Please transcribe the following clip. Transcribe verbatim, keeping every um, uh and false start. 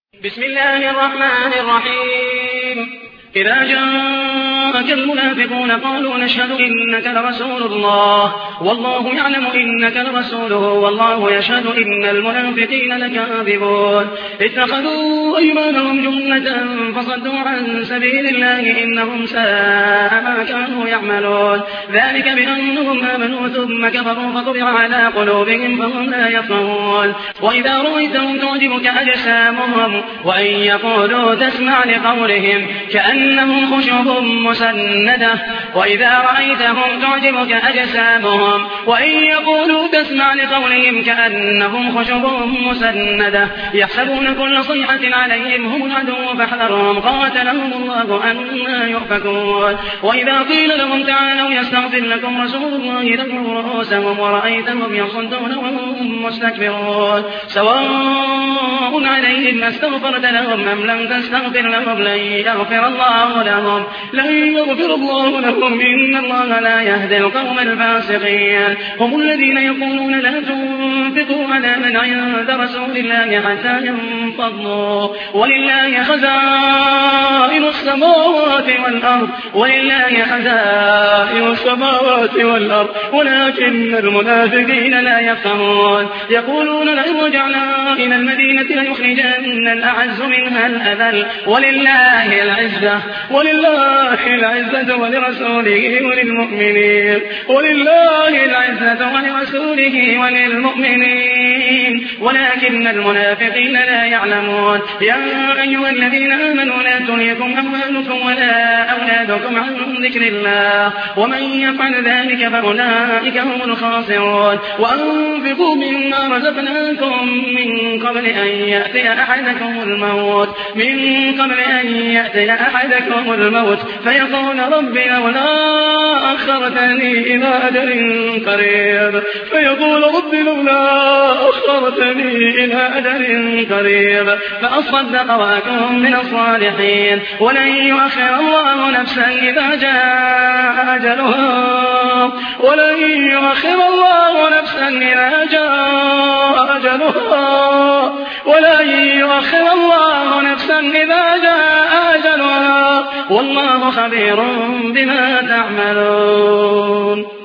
بسم الله الرحمن الرحيم إذا جاءك المنافقون قالوا نشهد إنك لرسول الله والله يعلم إنك لرسوله والله يشهد إن المنافقين لكاذبون اتخذوا أيمانهم جنة فصدوا عن سبيل الله إنهم ساء ما كانوا يعملون ذلك بأنهم آمنوا ثم كفروا فطبع على قلوبهم فهم لا يفقهون وإذا رأيتهم تعجبك أجسامهم وإن يقولوا تسمع لقولهم كأنهم خشب مسندة وإذا رأيتهم تعجبك أجسامهم وإن يقولوا تسمع لقولهم كأنهم خشب مسندة يحسبون كل صيحة عليهم هم العدو فاحذرهم قاتلهم الله أنى يؤفكون وإذا قيل لهم تعالوا يستغفر لكم رسول الله لووا رؤوسهم ورأيتهم يصدون وهم مستكبرون سواء عليهم استغفرت لهم أم لم تستغفر لهم لن يغفر الله لهم لن يغفر الله لهم إن الله لا يهدي القوم الفاسقين هم الذين يقولون لا تنفقوا على من عند رسول الله حتى ينفضوا ولله خزائن السماوات والأرض ولله خزائن السماوات والأرض ولكن المنافقين لا يفقهون يقولون لئن رجعنا إلى المدينة ليخرجن الأعز منها الأذل ولله العزة ولله العزة ولرسوله وللمؤمنين ولله العزة ولرسوله وللمؤمنين ولكن المنافقين لا يعلمون يا أيها الذين آمنوا لا تلهكم أموالكم ولا أولادكم عن ذكر الله ومن يفعل ذلك فأولئك هم الخاسرون وأنفقوا مما رزقناكم من قبل أن يأتي أحدكم الموت من قبل أن يأتي أحدكم الموت فيقول رب لولا أخرتني إلى أجل قريب فيقول رب لولا أخرتني إلى أجل قريب فأصدق وأكن من الصالحين ولن يؤخر الله نفسا إذا جاء أجلها ولن يؤخر الله نفسا إذا جاء أجلها ولن يؤخر الله نفسا إذا جاء أجلها والله خبير بما تعملون.